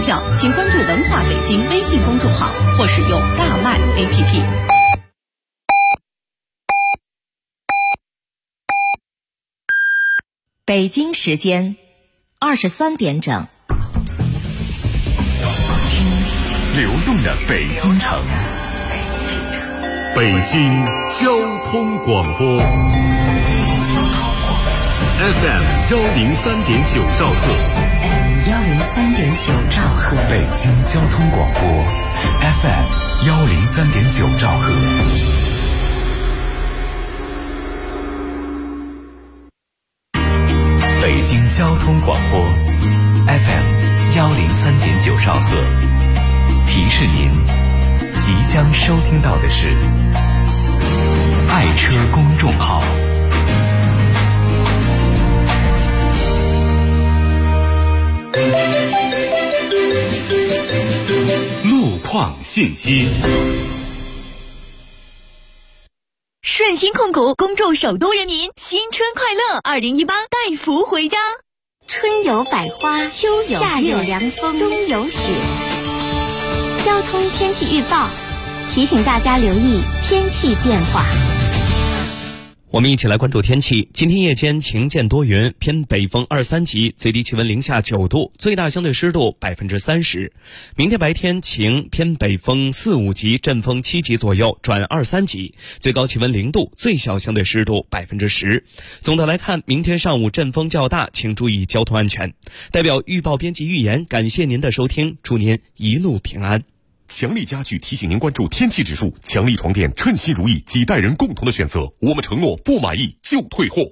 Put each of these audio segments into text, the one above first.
票，请关注文化北京微信公众号或使用大麦 APP。 北京时间23点整。 听流动的北京城，北京交通广播 FM 103.9兆赫 103.9兆赫， 北京交通广播 FM 103.9兆赫。北京交通广播 FM 103.9兆赫，提示您即将收听到的是爱车公众号。路况信息。 顺心控股恭祝首都人民新春快乐，2018带福回家。 春有百花，秋有夏有凉风，冬有雪。交通天气预报提醒大家留意天气变化。 我们一起来关注天气。今天夜间晴间多云，偏北风2、3级，最低气温零下9度，最大相对湿度30%。明天白天晴，偏北风4、5级，阵风7级左右，转2、3级，最高气温0度，最小相对湿度10%。总的来看，明天上午阵风较大，请注意交通安全。代表预报编辑预言，感谢您的收听，祝您一路平安。 强力家具提醒您关注天气指数，强力床垫称心如意，几代人共同的选择，我们承诺不满意就退货。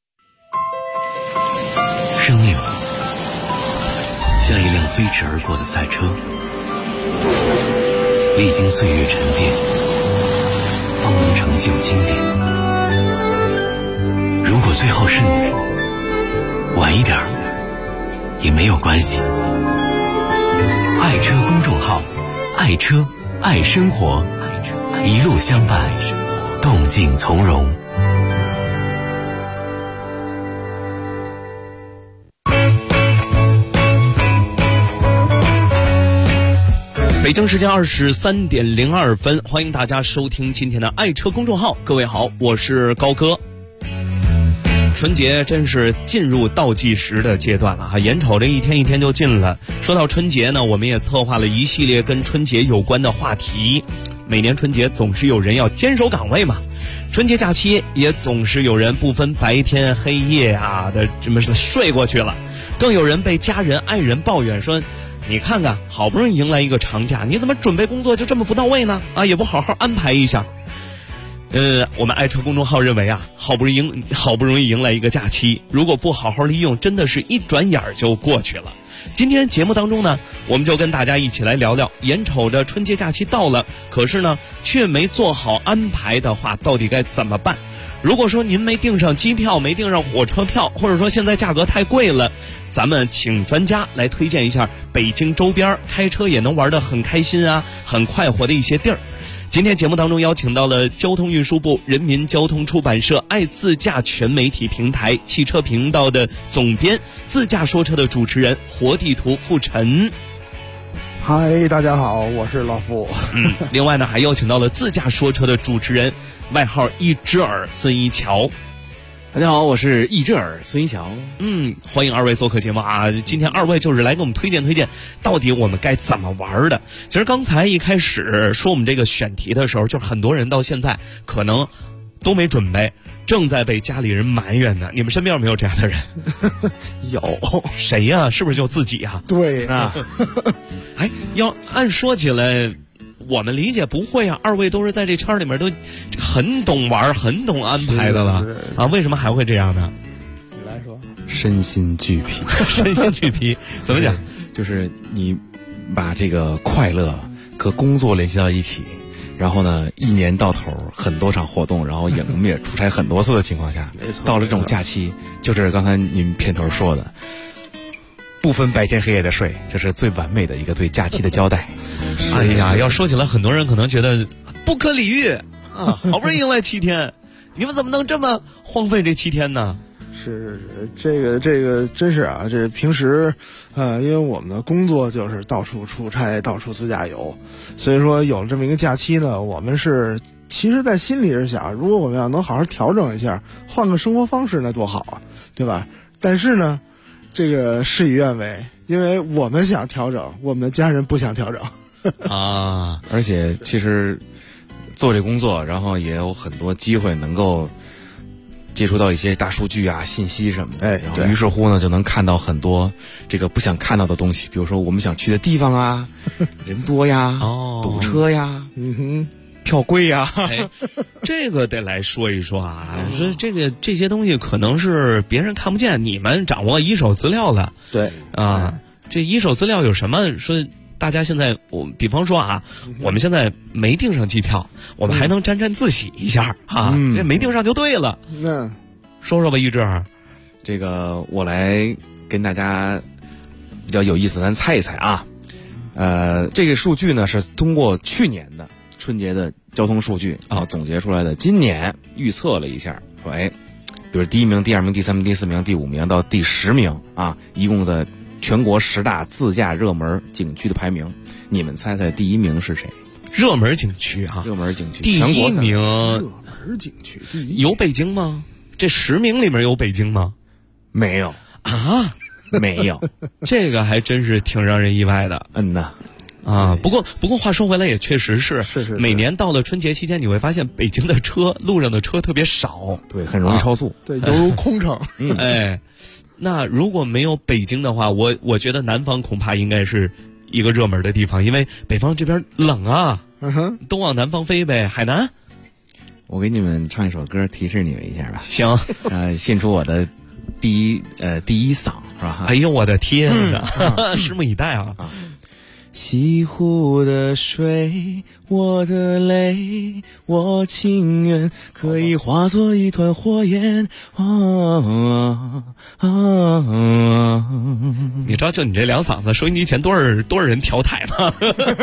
生命像一辆飞驰而过的赛车，历经岁月沉淀，方能成就经典。如果最后是你，晚一点也没有关系。爱车公众号，爱车爱生活，一路相伴，动静从容。 北京时间23点02分，欢迎大家收听今天的爱车公众号。各位好，我是高哥。春节真是进入倒计时的阶段了哈，眼瞅着一天一天就近了。说到春节呢，我们也策划了一系列跟春节有关的话题。每年春节总是有人要坚守岗位嘛，春节假期也总是有人不分白天黑夜啊的这么睡过去了，更有人被家人爱人抱怨说，你看看好不容易迎来一个长假，你怎么准备工作就这么不到位呢？啊，也不好好安排一下。我们爱车公众号认为啊，好不容易迎来一个假期，如果不好好利用，真的是一转眼就过去了。今天节目当中呢，我们就跟大家一起来聊聊，眼瞅着春节假期到了，可是呢却没做好安排的话，到底该怎么办？如果说您没订上机票，没订上火车票，或者说现在价格太贵了，咱们请专家来推荐一下北京周边开车也能玩得很开心啊，很快活的一些地儿。今天节目当中邀请到了交通运输部人民交通出版社爱自驾全媒体平台汽车频道的总编，自驾说车的主持人，活地图傅晨。 嗨，大家好，我是老傅。 另外呢，还邀请到了自驾说车的主持人，外号一只耳孙一桥。 大家好，我是一只耳孙一桥。 欢迎二位做客节目啊！今天二位就是来给我们推荐推荐，到底我们该怎么玩的。其实刚才一开始说我们这个选题的时候，就很多人到现在可能都没准备，正在被家里人埋怨呢。你们身边有没有这样的人？ 有。 谁呀？是不是就自己啊？ 对啊。哎，要按说起来，我们理解不会啊，二位都是在这圈里面都很懂玩、很懂安排的了啊，为什么还会这样呢？ 你来说。 身心俱疲。 身心俱疲怎么讲？ 就是你把这个快乐和工作联系到一起，然后呢，一年到头很多场活动，然后我们也出差很多次的情况下，到了这种假期，就是刚才您片头说的，不分白天黑夜的睡，这是最完美的一个对假期的交代。 哎呀，要说起来，很多人可能觉得不可理喻啊，好不容易迎来7天，你们怎么能这么荒废这7天呢？ 是这个真是啊，这平时因为我们的工作就是到处出差，到处自驾游，所以说有了这么一个假期呢，我们是其实在心里是想，如果我们要能好好调整一下，换个生活方式那多好啊，对吧？但是呢，这个事与愿违，因为我们想调整，我们的家人不想调整啊。而且其实做这工作，然后也有很多机会能够接触到一些大数据啊、信息什么的，然后于是乎呢，就能看到很多这个不想看到的东西，比如说我们想去的地方啊，人多呀，堵车呀，票贵呀， 这个得来说一说啊。说这些东西可能是别人看不见，你们掌握一手资料了。 对啊，这一手资料有什么？说大家现在比方说啊，我们现在没订上机票，我们还能沾沾自喜一下啊。这没订上就对了。说说吧，一志。 这个我来跟大家比较有意思，咱猜一猜啊。这个数据呢是通过去年的春节的交通数据总结出来的，今年预测了一下，说比如第1名、第2名、第3名、第4名、第5名到第10名啊，一共的全国10大自驾热门景区的排名，你们猜猜第1名是谁？ 热门景区啊， 热门景区第1名， 热门景区第1 有北京吗？这10名里面有北京吗？ 没有啊， 没有， 这个还真是挺让人意外的。啊，不过话说回来，也确实是每年到了春节期间，你会发现北京的路上的车特别少， 对，很容易超速， 对，犹如空城。 那如果没有北京的话，我觉得南方恐怕应该是一个热门的地方，因为北方这边冷啊，都往南方飞呗。海南， 我给你们唱一首歌提示你们一下吧。 行， 献出我的第一嗓是吧？ 哎呦我的天哪，拭目以待啊！ 西湖的水，我的泪，我情愿可以化作一团火焰。 你知道就你这两嗓子，收音机前多少人调台吗？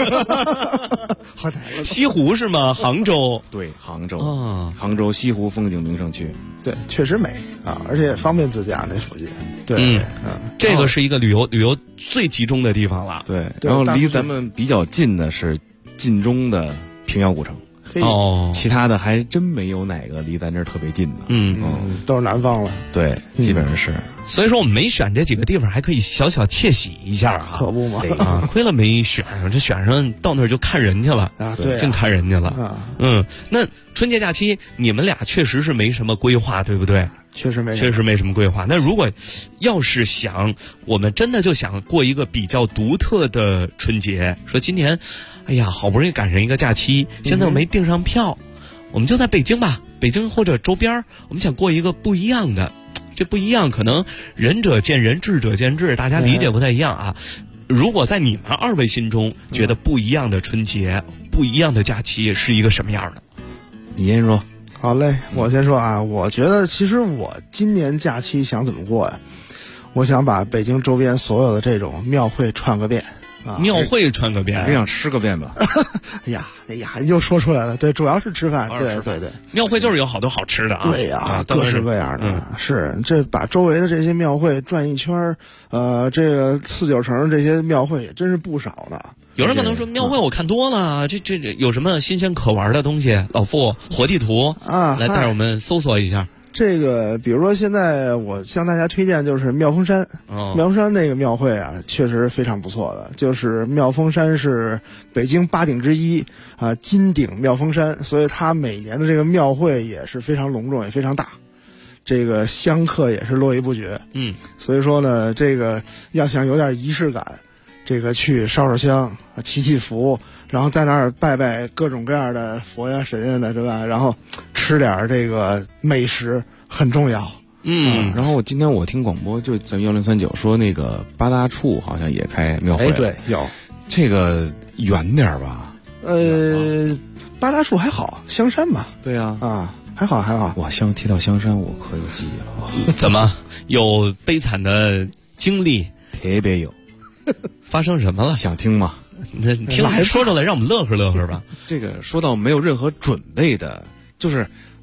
西湖是吗？杭州， 对，杭州，杭州西湖风景名胜区， 对，确实美啊，而且方便自驾那附近。对， 这个是一个旅游最集中的地方了。 对，然后离咱们比较近的是晋中的平遥古城。其他的还真没有哪个离咱这儿特别近的。 都是南方了。 对，基本上是。 所以说我们没选这几个地方，还可以小小窃喜一下啊。 可不嘛， 亏了没选上，这选上到那儿就看人去了啊，对， 净看人家了。那春节假期你们俩确实是没什么规划，对不对？ 确实没什么规划。那如果要是我们真的就想过一个比较独特的春节，说今年，哎呀，好不容易赶上一个假期，现在我没订上票，我们就在北京吧，北京或者周边，我们想过一个不一样的。这不一样，可能仁者见仁，智者见智，大家理解不太一样啊。如果在你们二位心中觉得不一样的春节，不一样的假期是一个什么样的？ 你先说。 好嘞，我先说啊。我觉得其实我今年假期想怎么过呀？我想把北京周边所有的这种庙会串个遍啊！ 庙会串个遍， 还想吃个遍吧？ 哎呀，又说出来了。对，主要是吃饭。对。 庙会就是有好多好吃的啊！ 对呀，各式各样的。是这把周围的这些庙会转一圈这个4、9城这些庙会也真是不少呢。 有人可能说庙会我看多了，这有什么新鲜可玩的东西？老傅活地图啊，来带我们搜索一下。 这个比如说现在我向大家推荐就是妙峰山，妙峰山那个庙会啊，确实非常不错的。就是妙峰山是北京8顶之一啊，金顶妙峰山，所以它每年的这个庙会也是非常隆重，也非常大。这个香客也是络绎不绝。所以说呢，这个要想有点仪式感，这个去烧香、祈福，然后在那儿拜拜各种各样的佛呀、神呀的，对吧？然后吃点这个美食很重要。 然后今天我听广播，就咱们1039说那个八大处好像也开庙会了。 对，有这个远点吧？ 八大处还好，香山嘛。 对呀， 还好。 哇，提到香山，我可有记忆了。 怎么有悲惨的经历？ 特别有。 发生什么了？ 想听吗？ 你听来说出来，让我们乐呵乐呵吧。 这个说到没有任何准备的，就是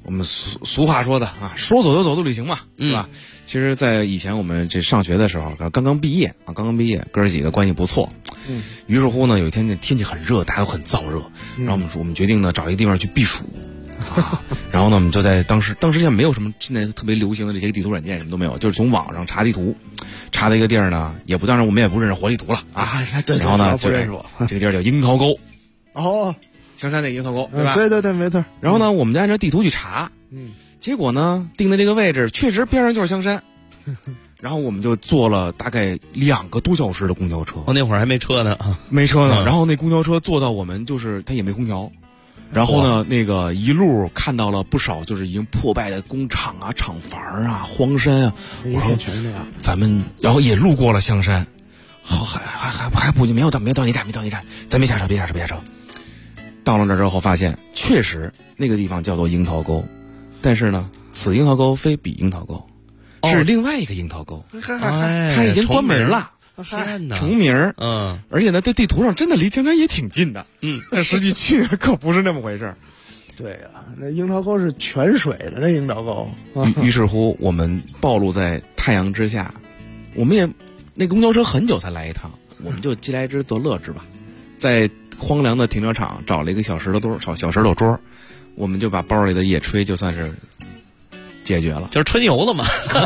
我们俗话说的啊，说走就走的旅行嘛，是吧？其实，在以前我们这上学的时候，刚刚毕业，哥儿几个关系不错。于是乎呢，有一天天气很热，大家都很燥热，然后我们决定呢找一个地方去避暑。然后呢，我们就在当时现在没有什么现在特别流行的这些地图软件，什么都没有，就是从网上查地图，查的一个地儿呢，当然我们也不认识活地图了啊。 对， 然后呢， 不认识我。 这个地儿叫樱桃沟。 哦， 香山那个樱桃沟，对吧？ 对，没错。 然后呢，我们就按照地图去查，结果呢，定的这个位置确实边上就是香山。然后我们就坐了大概2个多小时的公交车。 那会儿还没车呢啊， 没车呢。然后那公交车坐到我们就是它也没空调。然后呢，那个一路看到了不少就是已经破败的工厂啊、厂房啊、荒山啊， 一天全是这样。 然后也路过了香山，还不没有到一站，咱别下车。到了那之后，发现确实那个地方叫做樱桃沟，但是呢，此樱桃沟非彼樱桃沟，是另外一个樱桃沟，它已经关门了。 天哪， 重名而且呢，在地图上真的离香山也挺近的，但实际去可不是那么回事。 对呀，那樱桃沟是泉水的那樱桃沟。 于是乎，我们暴露在太阳之下，我们也那公交车很久才来一趟，我们就既来之则乐之吧，在荒凉的停车场找了一个小石头桌，我们就把包里的野炊就算是解决了， 就是春游了嘛，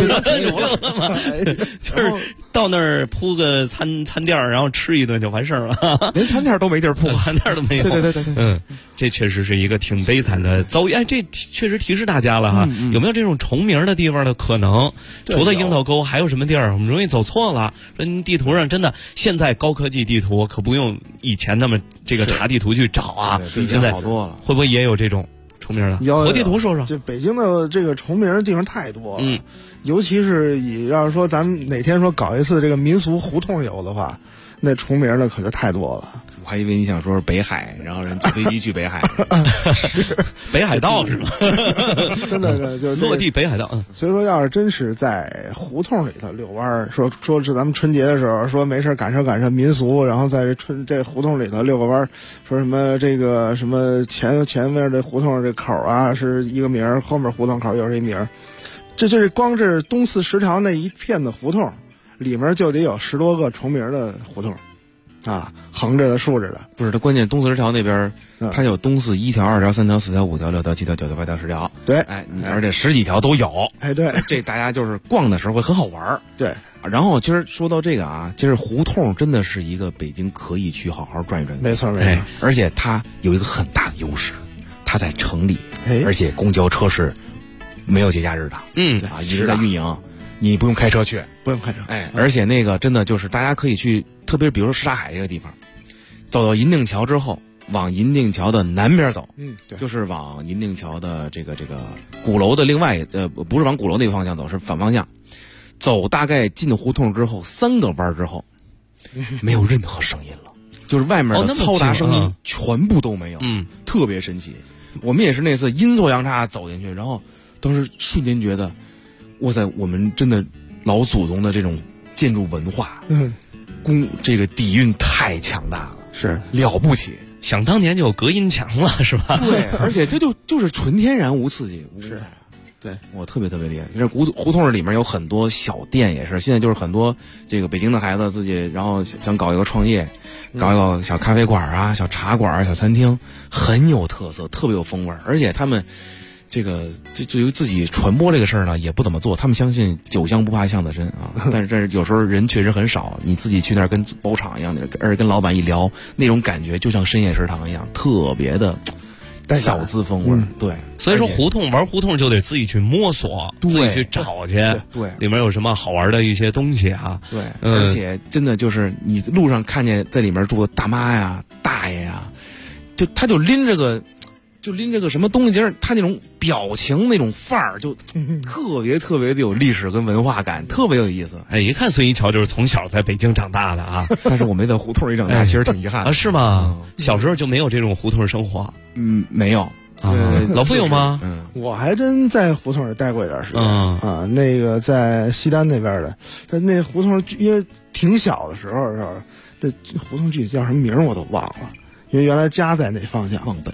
就是到那儿铺个餐垫，然后吃一顿就完事儿了， 连餐垫都没地儿铺， 餐垫都没有。 对， 这确实是一个挺悲惨的遭遇。这确实提示大家了哈，有没有这种重名的地方的可能？除了樱桃沟，还有什么地儿我们容易走错了？说您地图上真的，现在高科技地图可不用以前那么这个查地图去找啊， 现在好多了， 会不会也有这种？重名的，活地图说说。 这北京的这个重名的地方太多了，尤其是要是说咱们哪天说搞一次这个民俗胡同游的话，那重名的可就太多了。 我还以为你想说是北海，然后人坐飞机去北海， 北海道是吗？ 真的就是落地北海道。 所以说，要是真是在胡同里头遛弯，说是咱们春节的时候说没事赶上民俗，然后在这胡同里头遛个弯，说什么这个什么前面这胡同这口啊是一个名，后面胡同口又是一名，这光是东四十条那一片的胡同里面就得有10多个重名的胡同。啊，横着的、竖着的， 不是它关键。东四十条那边，它有东四1条、2条、3条、4条、5条、6条、7条、9条、8条、10条。 对， 而且10几条都有。 对， 这大家就是逛的时候会很好玩。 对， 然后今儿说到这个啊，其实胡同真的是一个北京可以去好好转一转。 没错。 而且它有一个很大的优势，它在城里，而且公交车是没有节假日的。一直在运营。你不用开车去，而且那个真的就是大家可以去，特别是比如说什刹海这个地方，走到银锭桥之后，往银锭桥的南边走， 对， 就是往银锭桥的这个鼓楼的另外不是往鼓楼那个方向走，是反方向，走大概进胡同之后3个弯之后，没有任何声音了，就是外面的嘈杂声音全部都没有，特别神奇。我们也是那次阴错阳差走进去，然后当时瞬间觉得。哇塞，我们真的老祖宗的这种建筑文化，这个底蕴太强大了， 是了不起。 想当年就有隔音墙了，是吧？ 对，而且这就是纯天然无刺激， 是。对， 我特别厉害。这胡同里面有很多小店，也是现在就是很多这个北京的孩子自己，然后想搞一个创业，搞一个小咖啡馆啊、小茶馆、小餐厅，很有特色，特别有风味，而且他们。这个对于自己传播这个事儿呢，也不怎么做。他们相信酒香不怕巷子深啊，但是有时候人确实很少。你自己去那儿跟包场一样的，而跟老板一聊，那种感觉就像深夜食堂一样，特别的小资风味。对， 所以说玩胡同就得自己去摸索，自己去找去。 对， 里面有什么好玩的一些东西啊？ 对，而且真的就是你路上看见在里面住的大妈呀、大爷呀，他就拎着个什么东西，就是他那种表情那种范儿，就特别的有历史跟文化感，特别有意思。 一看孙一桥就是从小在北京长大的啊， 但是我没在胡同里长大，其实挺遗憾的。 是吗？小时候就没有这种胡同生活？ 没有。 老傅有吗？ 我还真在胡同里待过一段时间啊。那个在西单那边的，在那胡同因为挺小的时候，这胡同具体叫什么名我都忘了。因为原来家在那方向， 望本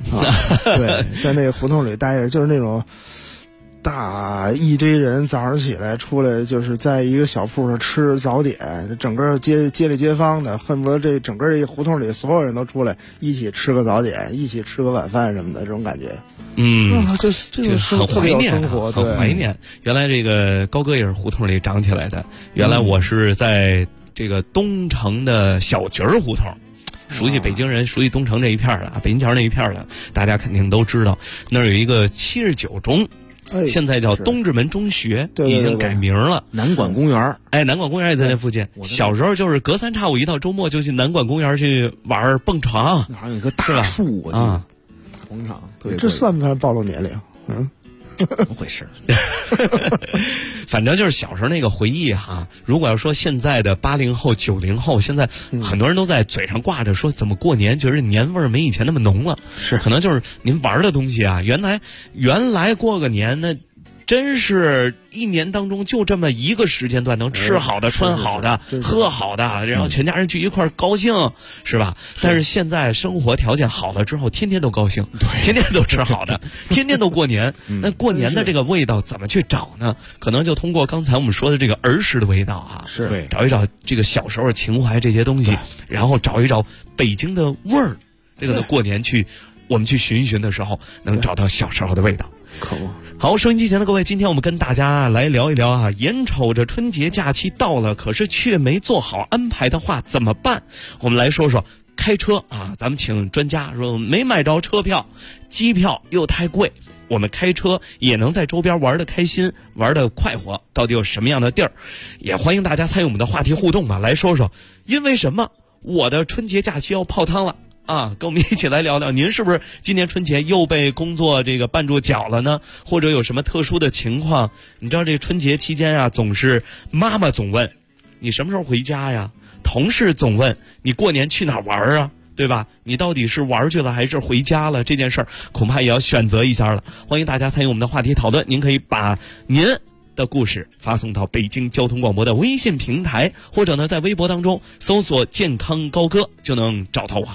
对，在那个胡同里待着，就是那种大一堆人早上起来出来，就是在一个小铺上吃早点，整个街里街坊的，恨不得这整个这个胡同里所有人都出来一起吃个早点，一起吃个晚饭什么的，这种感觉。这种很怀念，很怀念。原来这个高哥也是胡同里长起来的，原来我是在这个东城的小角胡同。熟悉北京人，熟悉东城这一片的，北京桥那一片的，大家肯定都知道。那儿有一个79中，现在叫东直门中学，已经改名了。 南馆公园， 南馆公园也在那附近。小时候就是隔三差五一到周末就去南馆公园去玩蹦床， 好像有个大树，我记得大广场。 这算不算暴露年龄？ 怎么回事？ 反正就是小时候那个回忆哈。如果要说现在的80后、90后，现在很多人都在嘴上挂着说怎么过年，觉得年味儿没以前那么浓了。 是， 可能就是您玩的东西啊，原来过个年那真是一年当中就这么一个时间段，能吃好的、穿好的、喝好的，然后全家人聚一块儿高兴，是吧？但是现在生活条件好了之后，天天都高兴，天天都吃好的，天天都过年。那过年的这个味道怎么去找呢？可能就通过刚才我们说的这个儿时的味道啊， 是对， 找一找这个小时候情怀这些东西，然后找一找北京的味儿。这个过年我们去寻一寻的时候，能找到小时候的味道。 可不。 好，收音机前的各位，今天我们跟大家来聊一聊啊，眼瞅着春节假期到了，可是却没做好安排的话怎么办？我们来说说开车啊，咱们请专家说没买着车票，机票又太贵，我们开车也能在周边玩得开心，玩得快活，到底有什么样的地儿？也欢迎大家参与我们的话题互动吧，来说说因为什么我的春节假期要泡汤了啊，跟我们一起来聊聊，您是不是今年春节又被工作这个绊住脚了呢？或者有什么特殊的情况？你知道这春节期间啊，总是妈妈总问你什么时候回家呀，同事总问你过年去哪儿玩啊，对吧？你到底是玩去了还是回家了？这件事儿恐怕也要选择一下了。欢迎大家参与我们的话题讨论，您可以把您的故事发送到北京交通广播的微信平台，或者呢在微博当中搜索健康高歌就能找到我。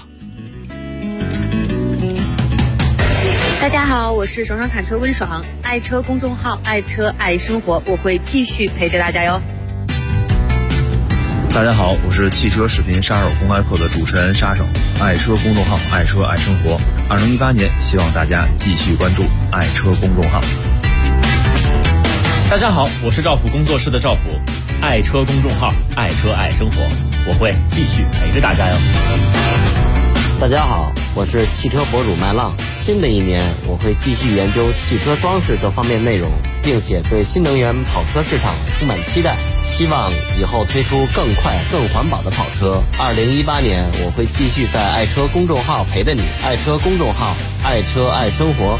大家好，我是爽爽侃车温爽，爱车公众号爱车爱生活，我会继续陪着大家哟。 大家好，我是汽车视频杀手公开课的主持人杀手，爱车公众号爱车爱生活。2018年，希望大家继续关注爱车公众号。 大家好，我是赵普工作室的赵普，爱车公众号爱车爱生活，我会继续陪着大家哟。 大家好，我是汽车博主麦浪。新的一年，我会继续研究汽车装饰各方面内容，并且对新能源跑车市场充满期待，希望以后推出更快更环保的跑车。2018年，我会继续在爱车公众号陪着你，爱车公众号爱车爱生活。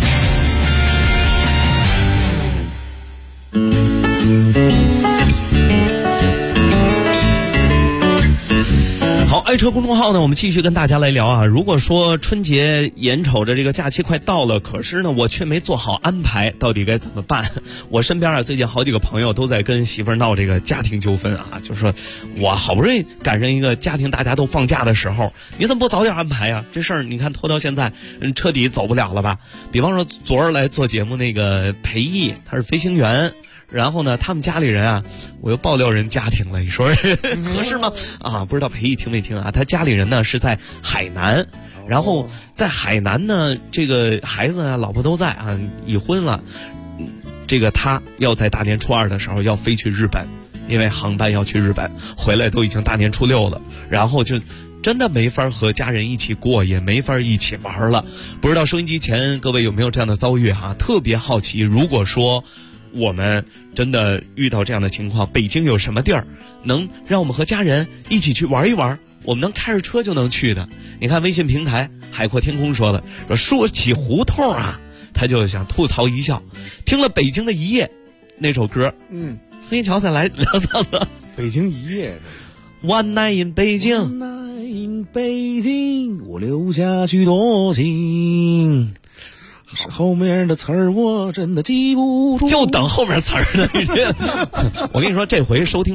好，爱车公众号呢，我们继续跟大家来聊啊。如果说春节眼瞅着这个假期快到了，可是呢我却没做好安排，到底该怎么办？我身边啊最近好几个朋友都在跟媳妇儿闹这个家庭纠纷啊，就是说我好不容易赶上一个家庭大家都放假的时候，你怎么不早点安排呀？这事儿你看拖到现在，彻底走不了了吧？比方说昨儿来做节目那个裴毅，他是飞行员。然后呢，他们家里人啊，我又爆料人家庭了，你说合适吗？啊，不知道裴毅听没听啊？他家里人呢是在海南，然后在海南呢，这个孩子啊，老婆都在啊，已婚了。这个他要在大年初2的时候要飞去日本，因为航班要去日本，回来都已经大年初6了，然后就真的没法和家人一起过，也没法一起玩了。不知道收音机前各位有没有这样的遭遇哈？特别好奇，如果说我们真的遇到这样的情况，北京有什么地儿能让我们和家人一起去玩一玩，我们能开着车就能去的？你看微信平台海阔天空说了，说起胡同啊，他就想吐槽一笑，听了北京的一夜那首歌，孙一乔再来两嗓子。 北京一夜 One night in 北京 One night in 北京，我留下许多情，后面的词儿我真的记不住， 就等后面词儿呢。我跟你说，这回收听率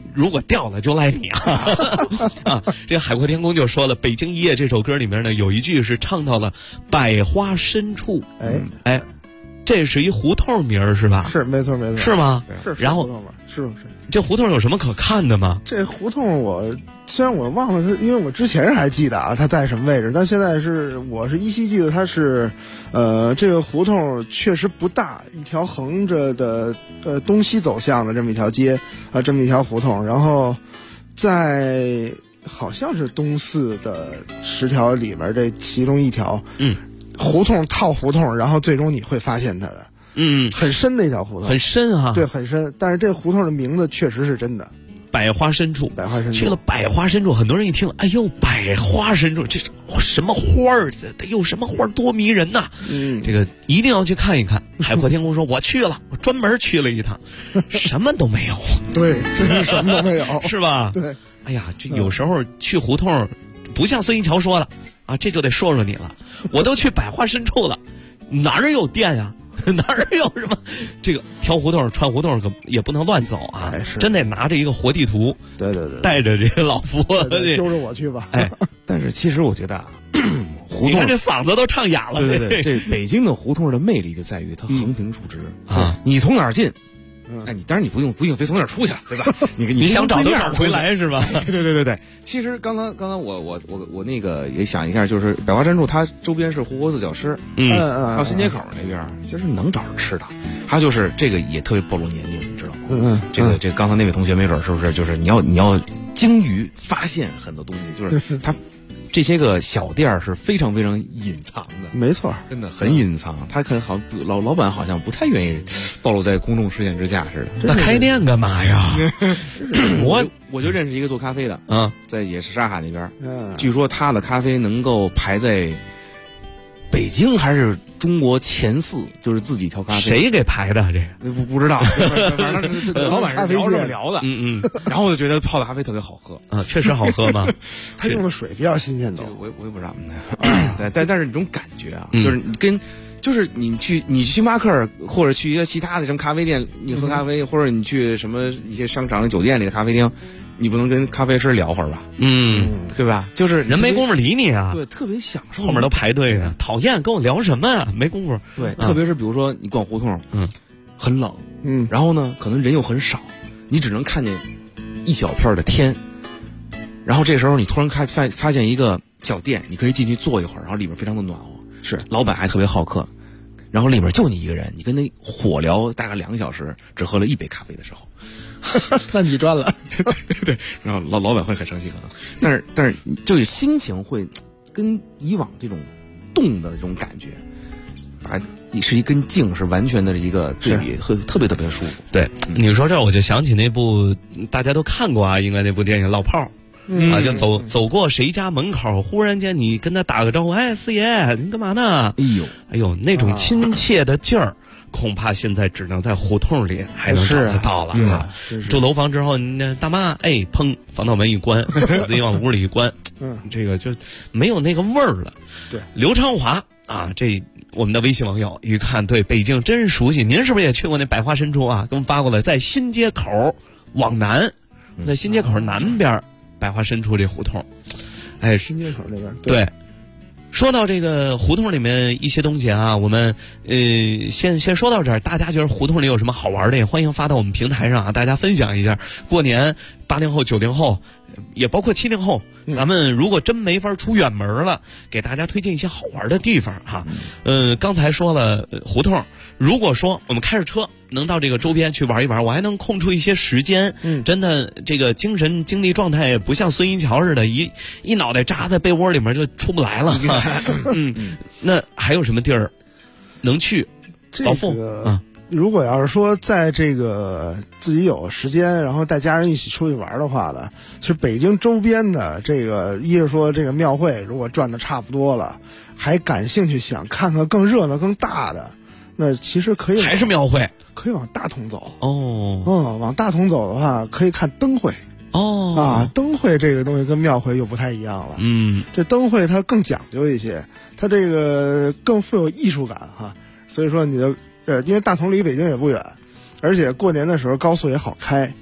如果掉了就赖你啊！啊，这个海阔天空就说了，《北京一夜》这首歌里面呢，有一句是唱到了百花深处。哎，这是一胡同名是吧？ 是，没错没错。 是吗？ 是。 然后是。 这胡同有什么可看的吗？ 这胡同虽然我忘了它，因为我之前还记得啊它在什么位置，但现在我是依稀记得它是，这个胡同确实不大，一条横着的东西走向的这么一条街啊，这么一条胡同，然后在好像是东四的10条里面这其中一条，胡同套胡同，然后最终你会发现它的。很深的一条胡同， 很深啊， 对，很深。但是这胡同的名字确实是真的， 百花深处。去了百花深处，很多人一听，哎呦，百花深处，这是什么花儿？得有什么花儿多迷人呐！这个一定要去看一看。海阔天空说，我去了，我专门去了一趟，什么都没有。 对，真是什么都没有， 是吧？ 对。 哎呀，这有时候去胡同，不像孙一桥说的啊，这就得说说你了。我都去百花深处了，哪儿有店呀？哪儿有什么？这个挑胡同、串胡同可也不能乱走啊！真得拿着一个活地图， 对， 带着这个老夫揪着我去吧。 哎，但是其实我觉得啊，胡同， 你看这嗓子都唱哑了。 对，这北京的胡同的魅力就在于它横平竖直啊，你从哪儿进？哎，你当然你不用非从哪儿出去了，对吧？你想找都找回来是吧？ 对。其实刚才我那个也想一下，就是百花深处它周边是胡国寺小吃，还有新街口那边，其实能找着吃的。它就是这个也特别暴露年龄，你知道吗？这个刚才那位同学没准是不是就是你要精于发现很多东西，就是它。这些个小店是非常非常隐藏的， 没错， 真的很隐藏。他可能好像老板好像不太愿意暴露在公众视线之下似的。 那开店干嘛呀？ 我就认识一个做咖啡的，在也是沙海那边，据说他的咖啡能够排在北京还是中国前4，就是自己调咖啡。 谁给排的这个？不知道，反正老板是聊这么聊的。然后我就觉得泡的咖啡特别好喝啊，确实好喝吗？ 他用的水比较新鲜的， 我也不知道。但是这种感觉啊，就是你去星巴克或者去一个其他的什么咖啡店，你喝咖啡，或者你去什么一些商场、酒店里的咖啡厅。你不能跟咖啡师聊会儿吧？对吧？就是人没工夫理你啊。 对，特别享受。 后面都排队呢，讨厌，跟我聊什么呀？没工夫。 对，特别是比如说你逛胡同，很冷，然后呢，可能人又很少，你只能看见一小片的天。然后这时候你突然发现一个小店，你可以进去坐一会儿，然后里面非常的暖和， 是老板还特别好客，然后里面就你一个人，你跟那火聊大概2个小时，只喝了1杯咖啡的时候。 那你赚了， 对，然后老板会很生气可能，但是就是心情会跟以往这种动的这种感觉，是一跟静是完全的一个对比，会特别特别舒服。 对，你说这我就想起那部大家都看过啊，应该那部电影《老炮儿》。就走过谁家门口，忽然间你跟他打个招呼，哎，四爷，您干嘛呢？哎呦，那种亲切的劲儿。恐怕现在只能在胡同里还能找得到了啊！住楼房之后，那大妈哎，砰，防盗门一关，自己往屋里一关，这个就没有那个味儿了。 对， 刘昌华啊，这我们的微信网友一看对北京真熟悉，您是不是也去过那百花深处啊？给我们发过来，在新街口往南，在新街口南边百花深处这胡同，哎， 新街口那边对。说到这个胡同里面一些东西啊，我们先说到这儿。大家觉得胡同里有什么好玩的，也欢迎发到我们平台上啊，大家分享一下。过年80后、90后，也包括70后，咱们如果真没法出远门了，给大家推荐一些好玩的地方哈。刚才说了胡同，如果说我们开着车能到这个周边去玩一玩，我还能空出一些时间。真的这个精神经济状态也不像孙一桥似的，一脑袋扎在被窝里面就出不来了。那还有什么地儿能去？老凤如果要是说在这个自己有时间，然后带家人一起出去玩的话呢，其实北京周边的这个，一是说这个庙会如果转的差不多了，还感兴趣想看看更热闹更大的，那其实可以还是庙会， 可以往大同走哦。 往大同走的话，可以看灯会灯会这个东西跟庙会又不太一样了。这灯会它更讲究一些，它这个更富有艺术感哈。所以说你的因为大同离北京也不远，而且过年的时候高速也好开，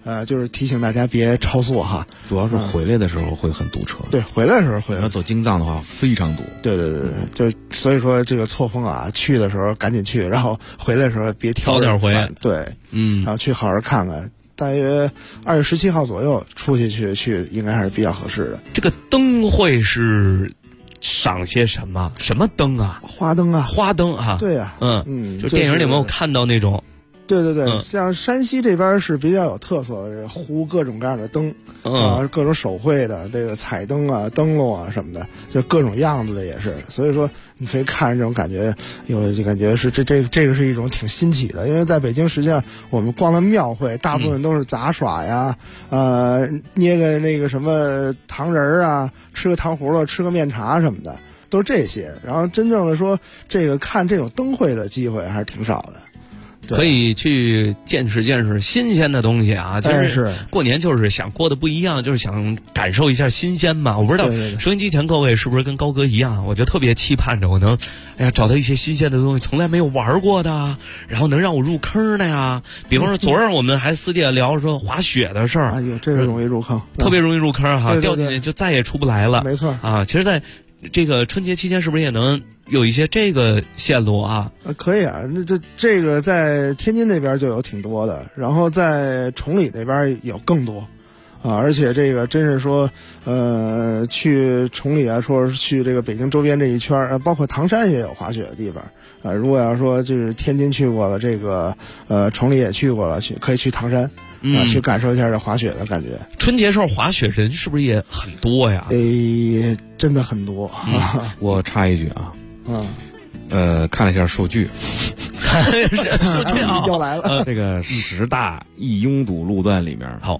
就是提醒大家别超速哈。 主要是回来的时候会很堵车。 对，回来的时候会。 要走京藏的话非常堵。 对，就是所以说这个错峰啊，去的时候赶紧去，然后回来的时候别挑早点回。 对，然后去好好看看。大约2月17号左右出去应该还是比较合适的。 这个灯会是赏些什么？什么灯啊？ 花灯啊。 花灯啊。 对啊。 就电影里有没有看到那种？ 对，像山西这边是比较有特色的，呼各种各样的灯各种手绘的这个彩灯啊、灯笼啊什么的，就各种样子的也是。所以说你可以看这种感觉，就感觉是这个是一种挺新奇的。因为在北京实际上我们逛的庙会大部分都是杂耍呀，捏个那个什么糖人啊，吃个糖葫芦，吃个面茶什么的，都是这些。然后真正的说这个看这种灯会的机会还是挺少的。 可以去见识见识新鲜的东西啊！其实过年就是想过得不一样，就是想感受一下新鲜嘛。我不知道收音机前各位是不是跟高哥一样，我就特别期盼着我能，找到一些新鲜的东西，从来没有玩过的，然后能让我入坑的呀。比方说昨儿我们还私底下聊说滑雪的事儿， 哎呦，这个容易入坑， 特别容易入坑哈，掉进去就再也出不来了。 没错啊，其实在这个春节期间是不是也能有一些这个线路啊？ 可以啊，那这个在天津那边就有挺多的，然后在崇礼那边有更多啊，而且这个真是说，去崇礼啊，说是去这个北京周边这一圈，包括唐山也有滑雪的地方啊。如果要说就是天津去过了，这个崇礼也去过了，可以去唐山。去感受一下这滑雪的感觉。 春节时候滑雪人是不是也很多呀？ 真的很多。 我插一句啊，看了一下数据， 数据要来了。 这个10大易拥堵路段里面，好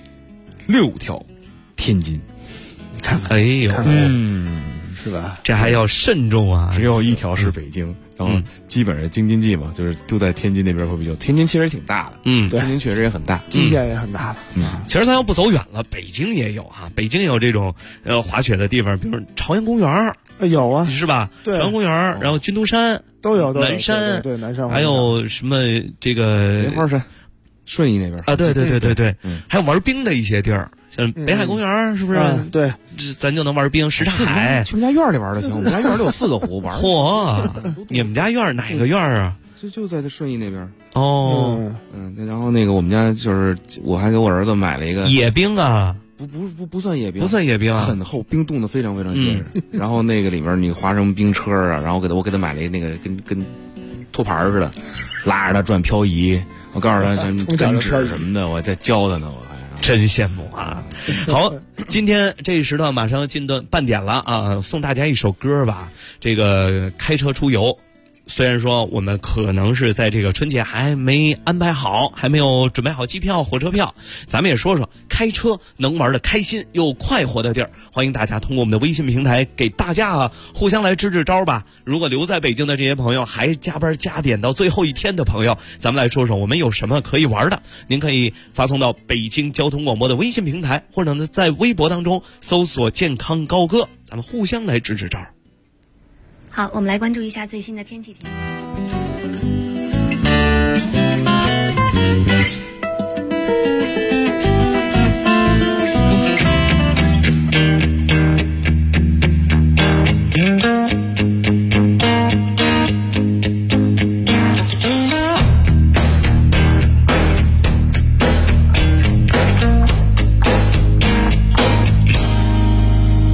，6条天津， 你看看， 哎呦， 是吧？ 这还要慎重啊！ 只有1条是北京。然后基本上京津冀嘛，就是都在天津那边会比较。天津其实挺大的，天津确实也很大， 蓟县也很大的。 其实咱要不走远了，北京也有啊，北京也有这种滑雪的地方，比如朝阳公园有啊， 是吧？ 对， 朝阳公园，然后军都山都有， 南山对南山， 还有什么这个莲花山、顺义那边啊，对，还有玩冰的一些地儿。像北海公园是不是？ 对， 咱就能玩冰。什刹海去我们家院里玩就行。我们家院里有4个湖玩。 嚯，你们家院哪个院啊？ 就在顺义那边。 哦， 然后那个我们家就是我还给我儿子买了一个野冰啊。 不算野冰， 不算野冰啊， 很厚，冰冻的非常非常结实。然后那个里面你滑成冰车啊，然后我给他买了一那个跟托盘似的，拉着他转漂移。我告诉他针指什么的，我在教他呢。 真羡慕啊！好，今天这一时段马上进到半点了啊，送大家一首歌吧。这个开车出游，虽然说我们可能是在这个春节还没安排好，还没有准备好机票、火车票，咱们也说说开车能玩的开心又快活的地儿。欢迎大家通过我们的微信平台给大家互相来支招吧。如果留在北京的这些朋友还加班加点到最后一天的朋友，咱们来说说我们有什么可以玩的。您可以发送到北京交通广播的微信平台，或者呢在微博当中搜索健康高歌，咱们互相来支招。 好，我们来关注一下最新的天气情况。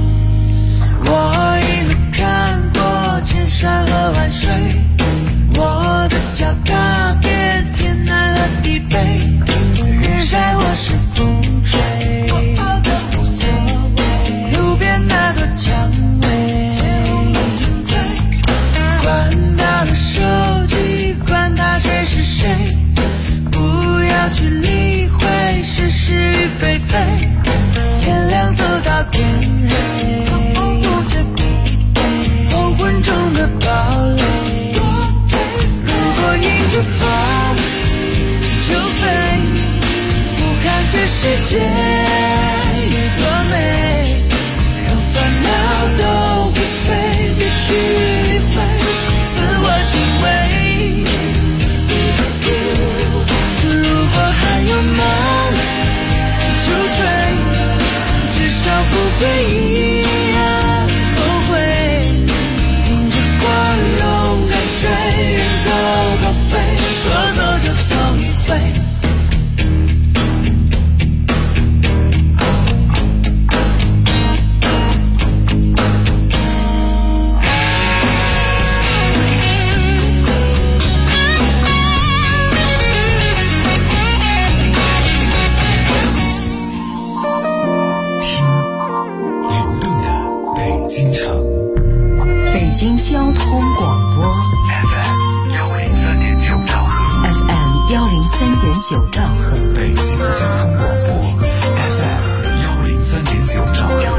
我一路看过千山和万水，我京交通广播 FM 103.9兆赫 FM 103.9兆赫， 北京交通广播 FM 103.9兆赫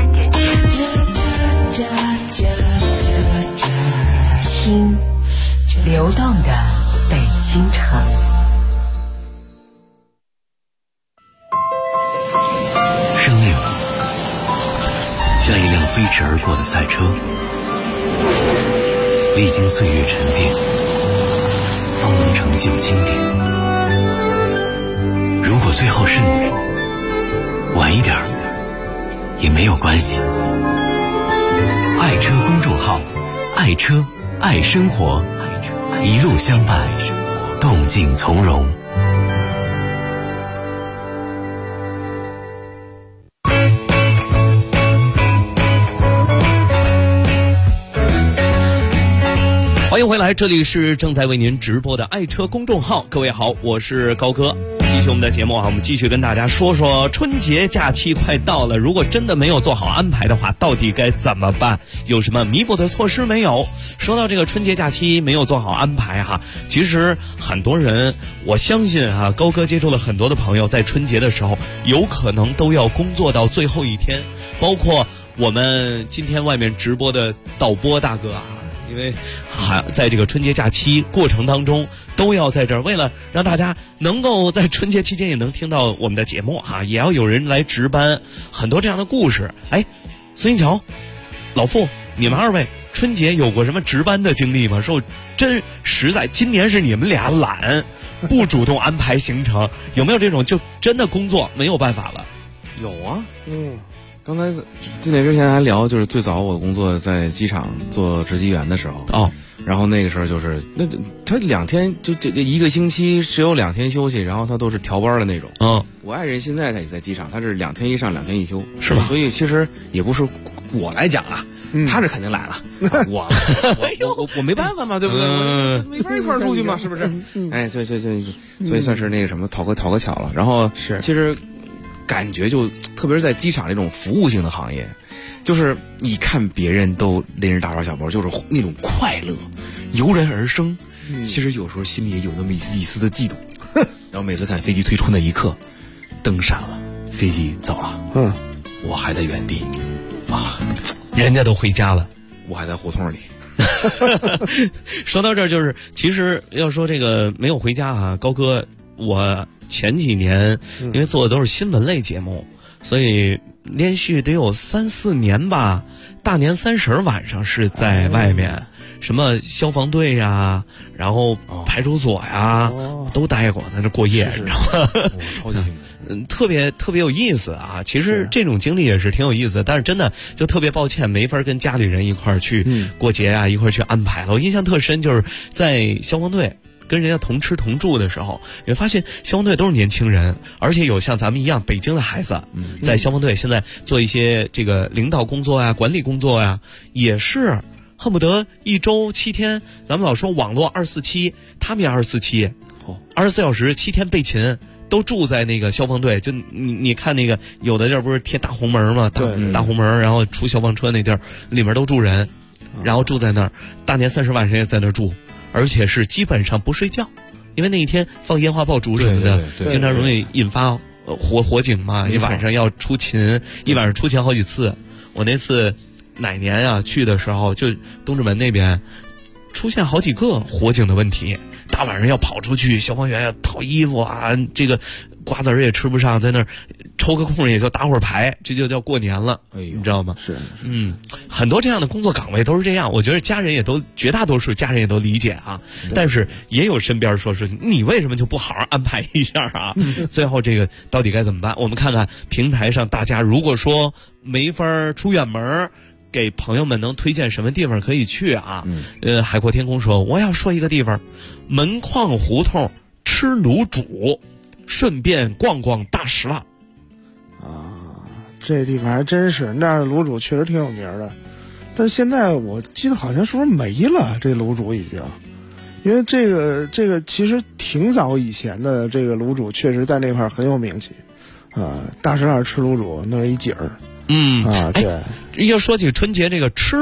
听流动的北京城。 生命像一辆飞驰而过的赛车，历经岁月沉淀，方能成就经典。如果最后是你，晚一点也没有关系。爱车公众号，爱车爱生活，一路相伴，动静从容。 欢迎回来，这里是正在为您直播的爱车公众号。各位好，我是高哥。继续我们的节目啊，我们继续跟大家说说春节假期快到了，如果真的没有做好安排的话，到底该怎么办？有什么弥补的措施没有？说到这个春节假期没有做好安排哈，其实很多人，我相信啊，高哥接触了很多的朋友，在春节的时候有可能都要工作到最后一天，包括我们今天外面直播的导播大哥啊。因为在这个春节假期过程当中都要在这儿，为了让大家能够在春节期间也能听到我们的节目哈，也要有人来值班，很多这样的故事。哎，孙一桥、老傅，你们二位春节有过什么值班的经历吗？说真实在，今年是你们俩懒，不主动安排行程，有没有这种就真的工作没有办法了？ 有啊，刚才进来之前还聊，就是最早我工作在机场做值机员的时候哦， 然后那个时候就是他2天就这一个星期只有2天休息，然后他都是调班的那种。我爱人现在他也在机场，他是2天一上2天一休， 是吧？ 所以其实也不是我来讲啊，他是肯定来了，我没办法嘛，对不对？我没法一块儿出去嘛，是不是？哎，所以算是那个什么讨个巧了。然后其实。感觉就特别是在机场这种服务性的行业，就是你看别人都拎着大包小包，就是那种快乐油然而生，其实有时候心里也有那么一丝的嫉妒。然后每次看飞机推出那一刻，灯闪了，飞机走了，我还在原地啊， 人家都回家了， 我还在胡同里。 说到这儿，就是其实要说这个没有回家啊，高哥我前几年因为做的都是新闻类节目，所以连续得有3、4年吧，大年30晚上是在外面，什么消防队呀，然后派出所呀，都待过，在那过夜，你知道吗？ 超级特别有意思啊！其实这种经历也是挺有意思的，但是真的就特别抱歉，没法跟家里人一块儿去过节啊，一块儿去安排了。我印象特深，就是在消防队跟人家同吃同住的时候，也发现消防队都是年轻人，而且有像咱们一样北京的孩子，在消防队现在做一些这个领导工作啊、管理工作啊，也是恨不得1周7天。咱们老说网络247，他们也247，24小时7天备勤。都住在那个消防队，就你看那个有的地儿不是贴大红门吗？大红门，然后出消防车那地儿里面都住人，然后住在那儿，大年30晚上也在那儿住，而且是基本上不睡觉，因为那一天放烟花爆竹什么的，经常容易引发火警嘛，一晚上要出勤，一晚上出勤好几次。我那次哪年啊去的时候，就东直门那边出现好几个火警的问题。大晚上要跑出去，消防员要套衣服啊，这个瓜子儿也吃不上，在那儿抽个空也就打会儿牌，这就叫过年了，你知道吗？ 是， 很多这样的工作岗位都是这样，我觉得家人也都绝大多数家人也都理解啊，但是也有身边说是你为什么就不好好安排一下啊？最后这个到底该怎么办？我们看看平台上大家如果说没法出远门，给朋友们能推荐什么地方可以去啊？海阔天空说我要说一个地方，门框胡同吃卤煮，顺便逛逛大石浪。 这地方还真是，那儿的卤煮确实挺有名的，但是现在我记得好像是不是没了？这卤煮已经，因为这个其实挺早以前的这个卤煮确实在那块很有名气啊，大石浪吃卤煮那是一景儿。 对。要说起春节这个吃，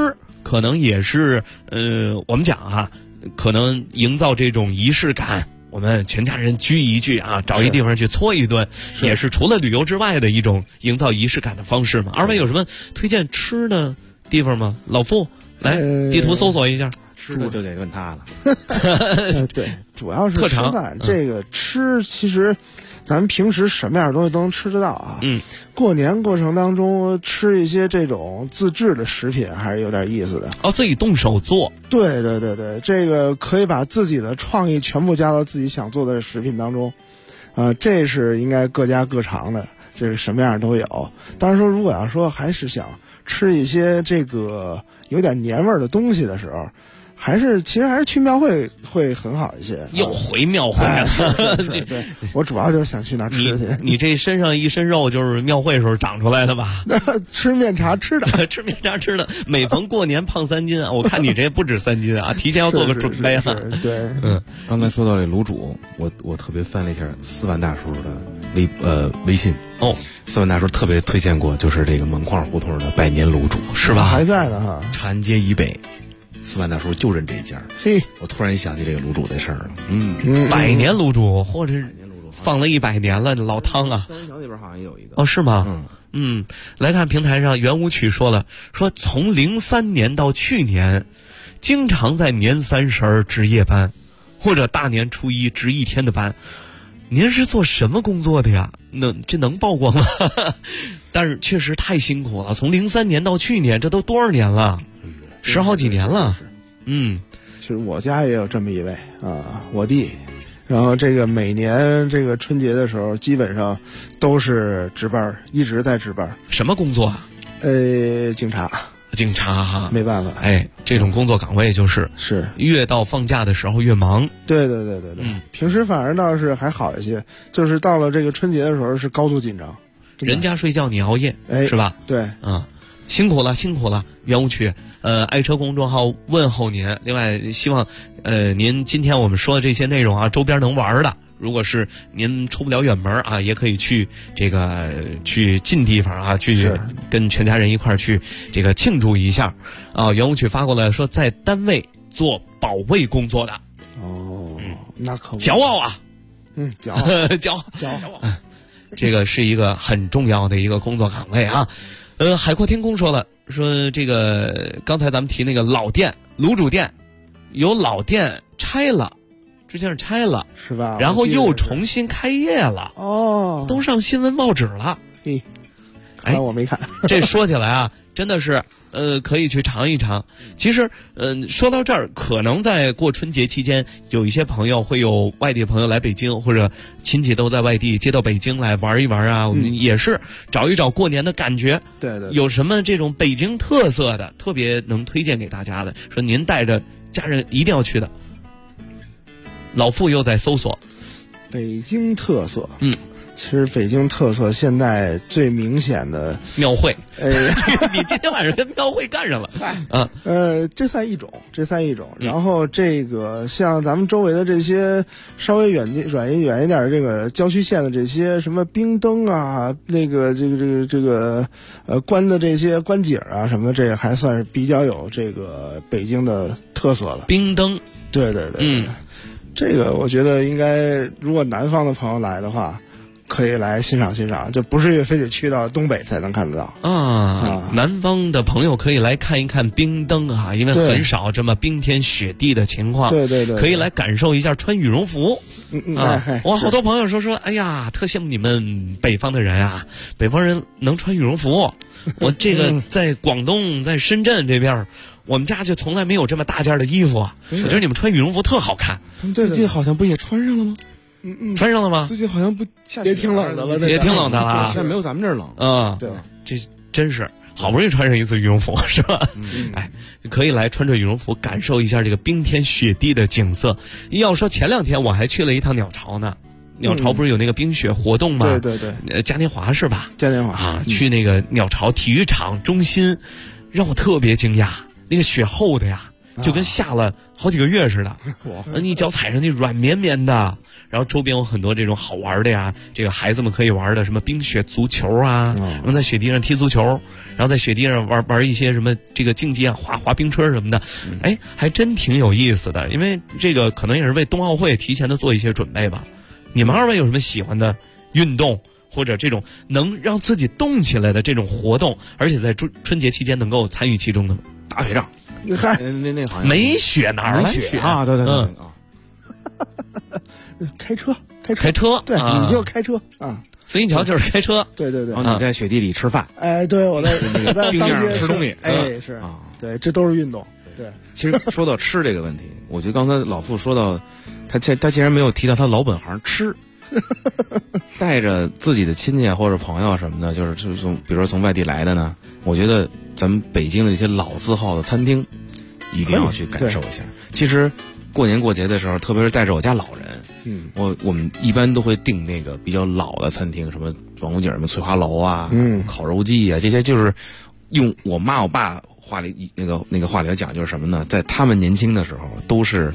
可能也是我们讲啊，可能营造这种仪式感。我们全家人聚一聚啊，找一地方去搓一顿，也是除了旅游之外的一种营造仪式感的方式嘛。二位有什么推荐吃的地方吗？老傅，来地图搜索一下。 住就得问他了。 对，主要是吃饭。这个吃，其实咱们平时什么样的东西都能吃得到啊。过年过程当中吃一些这种自制的食品还是有点意思的。 哦，自己动手做。 对，这个可以把自己的创意全部加到自己想做的食品当中，这是应该各家各长的，这个什么样都有。当然说，如果要说还是想吃一些这个有点年味儿的东西的时候，其实还是去庙会会很好一些。 又回庙会了。 对，我主要就是想去那儿吃去。 你这身上一身肉就是庙会时候长出来的吧？ 吃面茶吃的， 吃面茶吃的。每逢过年胖3斤啊！我看你这不止3斤啊，提前要做个准备啊。 对， 刚才说到这卤煮，我特别翻了一下4万大叔的微信。 哦 ，4万大叔特别推荐过，就是这个门框胡同的百年卤煮， 是吧？ 还在呢哈， 长安街以北。4万大叔就认这一家。 嘿， 我突然想起这个卤煮的事儿了。 百年卤煮，或者放了100年了，老汤啊。 三元桥那边好像也有一个。 哦，是吗？来看平台上圆舞曲说从03年到去年，经常在年30值夜班，或者大年初1值1天的班。您是做什么工作的呀？这能曝光吗？但是确实太辛苦了，从03年到去年，这都多少年了？10好几年了。 其实我家也有这么一位啊，我弟。然后这个每年这个春节的时候，基本上都是值班，一直在值班。 什么工作啊？ 警察。 警察哈， 没办法。 这种工作岗位是越到放假的时候越忙。 对。平时反而倒是还好一些，就是到了这个春节的时候是高度紧张。 人家睡觉你熬夜，是吧？ 对， 辛苦了，圆舞曲。爱车公众号问候您。另外，希望您今天我们说的这些内容啊，周边能玩的，如果是您出不了远门啊，也可以去去近地方啊，去跟全家人一块儿去这个庆祝一下啊。圆舞曲发过来说，在单位做保卫工作的。 那可不骄傲啊！ 骄傲。 这个是一个很重要的一个工作岗位啊。海阔天空说这个刚才咱们提那个老店卤煮店，有老店拆了，之前是拆了， 是吧？ 然后又重新开业了。都上新闻报纸了。 我没看。 这说起来啊，真的是可以去尝一尝。其实说到这儿，可能在过春节期间，有一些朋友会有外地朋友来北京，或者亲戚都在外地接到北京来玩一玩啊。我们也是找一找过年的感觉。 对， 有什么这种北京特色的，特别能推荐给大家的，说您带着家人一定要去的。老傅又在搜索北京特色。其实北京特色现在最明显的庙会，你今天晚上跟庙会干上了。 这算一种。然后这个像咱们周围的这些稍微远一点这个郊区县的这些什么冰灯啊，这个关的这些关景啊什么，这个还算是比较有这个北京的特色了。 冰灯， 对。这个我觉得应该，如果南方的朋友来的话，可以来欣赏，就不是非得去到东北才能看得到啊。南方的朋友可以来看一看冰灯啊，因为很少这么冰天雪地的情况。 对， 可以来感受一下穿羽绒服。我好多朋友说，哎呀，特羡慕你们北方的人啊，北方人能穿羽绒服。我这个在广东，在深圳这边，我们家就从来没有这么大件的衣服啊。我觉得你们穿羽绒服特好看。 最近好像不也穿上了吗？ 穿上了吗？ 最近好像不下雪， 也挺冷的了， 也挺冷的了。 现在没有咱们这儿冷。 对， 这真是好不容易穿上一次羽绒服，是吧？可以来穿着羽绒服感受一下这个冰天雪地的景色。要说前2天我还去了一趟鸟巢呢，鸟巢不是有那个冰雪活动吗？ 对， 嘉年华是吧？ 嘉年华啊，去那个鸟巢体育场中心，让我特别惊讶，那个雪厚的呀。就跟下了好几个月似的，你脚踩上去软绵绵的， 然后周边有很多这种好玩的呀，这个孩子们可以玩的什么冰雪足球啊，然后在雪地上踢足球，然后在雪地上玩一些什么这个竞技啊，滑冰车什么的，哎，还真挺有意思的。因为这个可能也是为冬奥会提前的做一些准备吧。你们二位有什么喜欢的运动，或者这种能让自己动起来的这种活动，而且在春节期间能够参与其中的？ 打雪仗，那好像没雪哪儿来雪啊？对开车，对，你就开车啊。 孙一桥就是开车， 对。 然后你在雪地里吃饭， 哎，对，我在冰面上吃东西， 哎，是啊，对，这都是运动。对， 其实说到吃这个问题，我觉得刚才老傅说到，他竟然没有提到他老本行吃。带着自己的亲戚或者朋友什么的，就是从比如说从外地来的呢，我觉得咱们北京的这些老字号的餐厅一定要去感受一下。其实过年过节的时候，特别是带着我家老人，我们一般都会订那个比较老的餐厅，什么王府井什么翠华楼啊，烤肉记啊，这些就是用我妈我爸话里那个话里讲，就是什么呢？在他们年轻的时候都是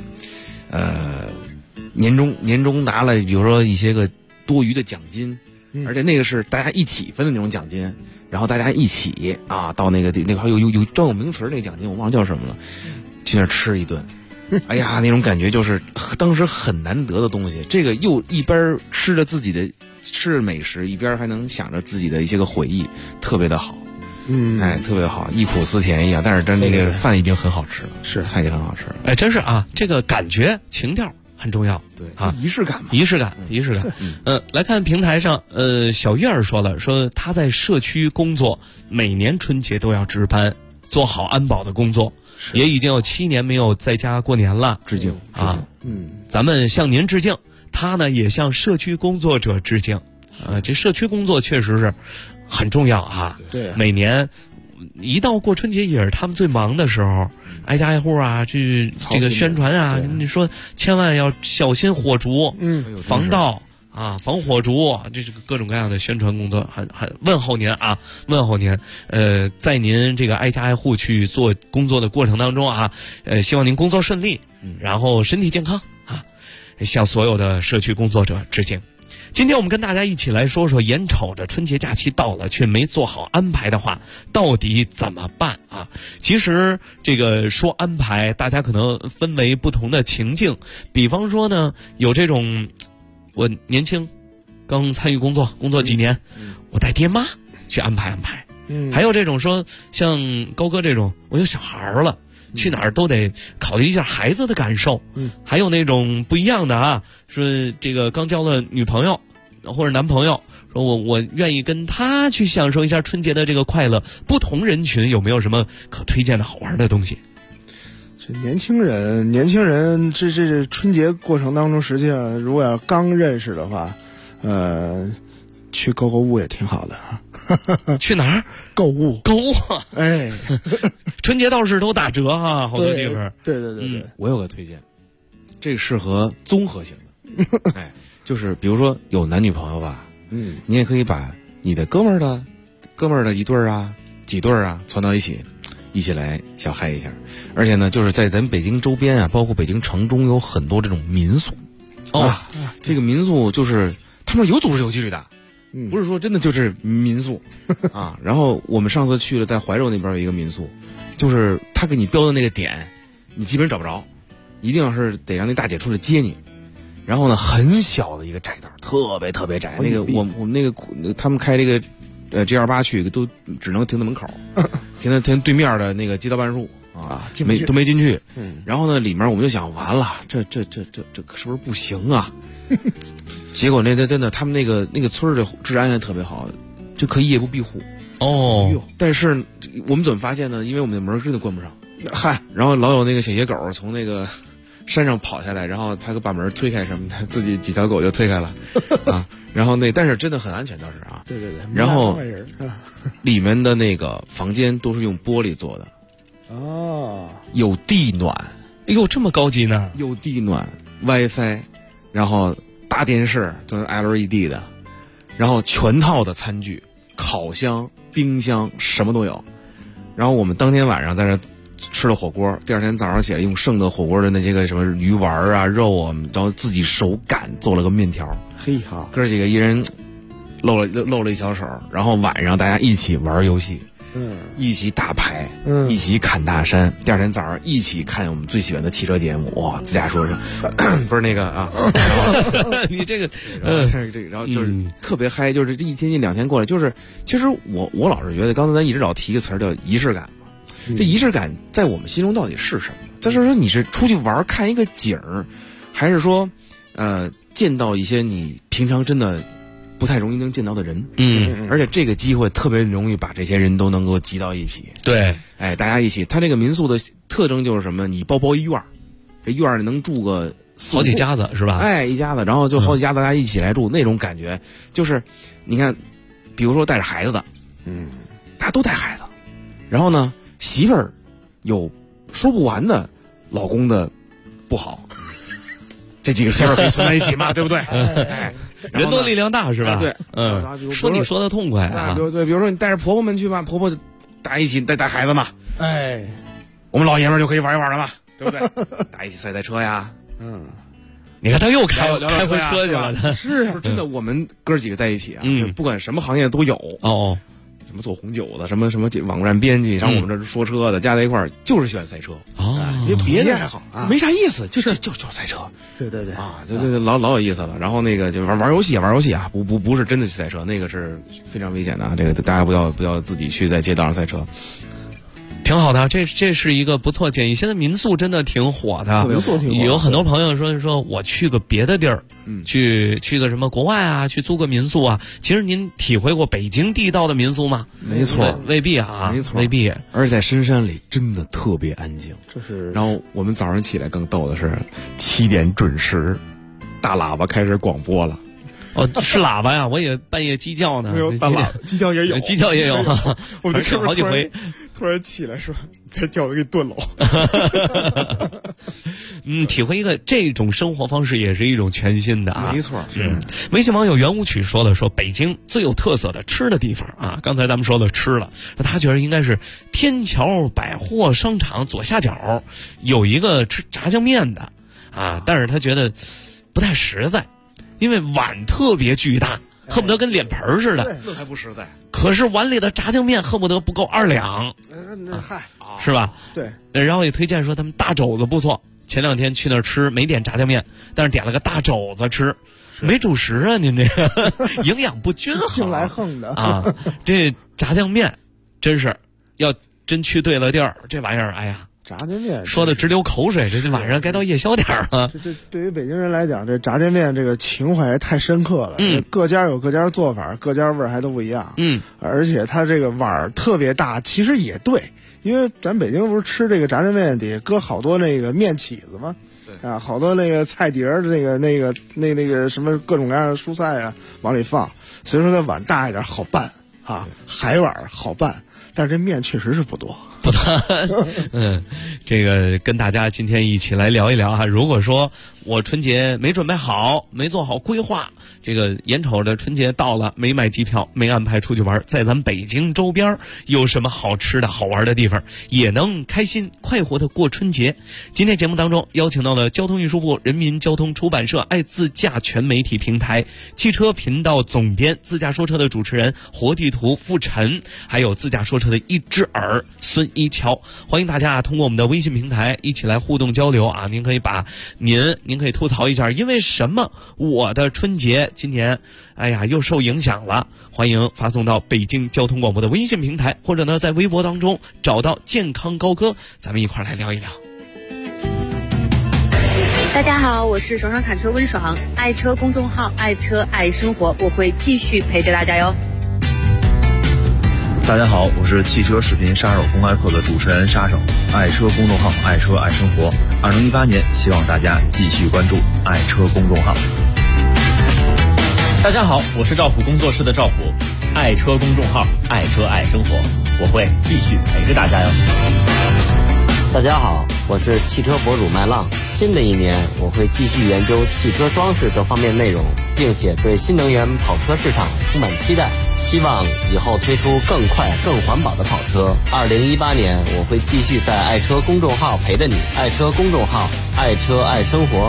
年终拿了，比如说一些个多余的奖金，而且那个是大家一起分的那种奖金，然后大家一起啊到那个还有专有名词那个奖金，我忘了叫什么了，去那儿吃一顿，哎呀，那种感觉就是当时很难得的东西。这个又一边吃着自己的吃美食，一边还能想着自己的一些个回忆，特别的好。哎，特别好，忆苦思甜一样。但是那个饭已经很好吃了，是菜也很好吃了。 哎，真是啊，这个感觉情调很重要， 对啊， 仪式感嘛， 仪式感。来看平台上，小月儿说他在社区工作，每年春节都要值班，做好安保的工作，也已经有7年没有在家过年了。 致敬啊，咱们向您致敬，他呢也向社区工作者致敬。这社区工作确实是很重要啊。 对， 每年一到过春节也是他们最忙的时候，挨家挨户啊去这个宣传啊，你说千万要小心火烛，防盗啊，防火烛，这是各种各样的宣传工作，很问候您啊，问候您。在您这个挨家挨户去做工作的过程当中啊，希望您工作顺利，然后身体健康啊，向所有的社区工作者致敬。今天我们跟大家一起来说说，眼瞅着春节假期到了，却没做好安排的话，到底怎么办啊？其实这个说安排，大家可能分为不同的情境。比方说呢，有这种我年轻，刚参与工作几年，我带爹妈去安排安排。还有这种说，像高哥这种，我有小孩了。去哪儿都得考虑一下孩子的感受，还有那种不一样的啊，说这个刚交了女朋友或者男朋友，说我愿意跟他去享受一下春节的这个快乐。不同人群有没有什么可推荐的好玩的东西？ 这年轻人，这春节过程当中，实际上如果要刚认识的话，去购物也挺好的啊。 去哪儿购物？哎， 春节倒是都打折哈，好多地方。 对， 我有个推荐，这个适合综合型的。哎，就是比如说有男女朋友吧，你也可以把你的哥们儿的一对儿啊、几对儿啊攒到一起来小嗨一下。而且呢，就是在咱北京周边啊，包括北京城中有很多这种民宿。这个民宿就是他们有组织有纪律的。不是说真的就是民宿啊，然后我们上次去了，在怀柔那边有一个民宿，就是他给你标的那个点，你基本找不着，一定要是得让那大姐出来接你。然后呢，很小的一个窄道，特别窄。那个我们那个他们开这个G28去都只能停在门口，停对面的那个街道办事处啊，都没进去。然后呢，里面我们就想，完了，这是不是不行啊？结果那真的，他们那个村的治安也特别好，就可以夜不闭户。但是我们怎么发现呢？因为我们的门真的关不上，然后老有那个小野狗从那个山上跑下来，然后他把门推开什么的，自己几条狗就推开了啊。然后但是真的很安全倒是啊。 对。 然后里面的那个房间都是用玻璃做的。有地暖。 哎呦，这么高级呢？ 有地暖 ，WiFi， 然后大电视都是 LED 的，然后全套的餐具、烤箱、冰箱什么都有。然后我们当天晚上在这吃了火锅，第二天早上起来用剩的火锅的那些个什么鱼丸啊、肉啊，然后自己手擀做了个面条。 嘿哈， 哥几个一人露了一小手，然后晚上大家一起玩游戏。一起打牌，一起砍大山，第二天早上一起看我们最喜欢的汽车节目。哇，自驾说不是那个啊， 你这个， 然后就是特别嗨，就是这一天2天过来，就是其实我老是觉得，刚才咱一直老提一个词儿叫仪式感嘛。这仪式感在我们心中到底是什么？就是说你是出去玩看一个景儿，还是说见到一些你平常真的不太容易能见到的人，而且这个机会特别容易把这些人都能够集到一起。 对， 哎，大家一起，它这个民宿的特征就是什么？你包一院儿，这院儿里能住个好几家子是吧？ 哎，一家子，然后就好几家子大家一起来住，那种感觉就是，你看，比如说带着孩子的，大家都带孩子，然后呢，媳妇儿有说不完的老公的不好，这几个媳妇儿可以存在一起嘛，对不对？哎。 人多力量大是吧？ 对， 说你说的痛快啊！ 对，比如说你带着婆婆们去吧，婆婆大家一起带孩子嘛，哎，我们老爷们就可以玩一玩了嘛，对不对？大家一起赛车呀， 你看他又开回车去了， 是真的，我们哥几个在一起啊，就不管什么行业都有哦。 什么做红酒的，什么网站编辑，然后我们这说车的，加在一块儿就是喜欢赛车你别的爱好没啥意思，就是赛车。 对啊， 对，老有意思了。然后那个就玩游戏啊，不是真的去赛车，那个是非常危险的啊。这个大家不要自己去在街道上赛车。 挺好的，这是一个不错建议。现在民宿真的挺火的， 民宿挺火的， 有很多朋友说我去个别的地儿，去个什么国外啊，去租个民宿啊。其实您体会过北京地道的民宿吗？ 没错， 未必啊， 没错， 未必。 而且在深山里真的特别安静。然后我们早上起来更逗的是7点准时，大喇叭开始广播了。 哦，是喇叭呀！我以为半夜鸡叫呢。 没有大喇叭，鸡叫也有， 鸡叫也有。 我们是好几回， 突然起来说：“再叫我给炖了。” 体会一个这种生活方式也是一种全新的啊。 没错， 微信网友圆舞曲说北京最有特色的吃的地方啊，刚才咱们说了吃了，他觉得应该是天桥百货商场左下角有一个吃炸酱面的啊，但是他觉得不太实在。因为碗特别巨大，恨不得跟脸盆似的， 那还不实在。 可是碗里的炸酱面恨不得不够2两，是吧？ 对。 然后也推荐说他们大肘子不错，前2天去那儿吃没点炸酱面，但是点了个大肘子吃，没主食啊，您这个营养不均衡， 净来横的啊！这炸酱面真是要真去对了地儿，这玩意儿，哎呀。 炸酱面说的直流口水，这晚上该到夜宵点了。 这对于北京人来讲，这炸酱面这个情怀太深刻了。各家有各家做法，各家味儿还都不一样。而且它这个碗特别大，其实也对，因为咱北京不是吃这个炸酱面得搁好多那个面起子吗？啊，好多那个菜碟儿，那个什么各种各样的蔬菜啊往里放，所以说它碗大一点好办啊，海碗好办，但是这面确实是不多。 不谈，这个跟大家今天一起来聊一聊哈。如果说我春节没准备好，没做好规划，这个眼瞅着春节到了，没买机票，没安排出去玩，在咱北京周边有什么好吃的好玩的地方，也能开心快活的过春节。今天节目当中邀请到了交通运输部人民交通出版社爱自驾全媒体平台汽车频道总编自驾说车的主持人活地图傅晨，还有自驾说车的一只耳孙一桥，欢迎大家通过我们的微信平台一起来互动交流啊！您可以把您可以吐槽一下，因为什么我的春节今年又受影响了？欢迎发送到北京交通广播的微信平台，或者呢在微博当中找到健康高歌，咱们一块来聊一聊。 大家好，我是爽爽侃车温爽，爱车公众号爱车爱生活，我会继续陪着大家哟。 大家好，我是汽车视频杀手公开课的主持人杀手，爱车公众号爱车爱生活。2018年，希望大家继续关注爱车公众号。 大家好，我是赵普工作室的赵普，爱车公众号爱车爱生活，我会继续陪着大家哟。 大家好，我是汽车博主麦浪。新的一年，我会继续研究汽车装饰这方面内容，并且对新能源跑车市场充满期待。 希望以后推出更快更环保的跑车。2018年我会继续在爱车公众号陪着你，爱车公众号，爱车爱生活。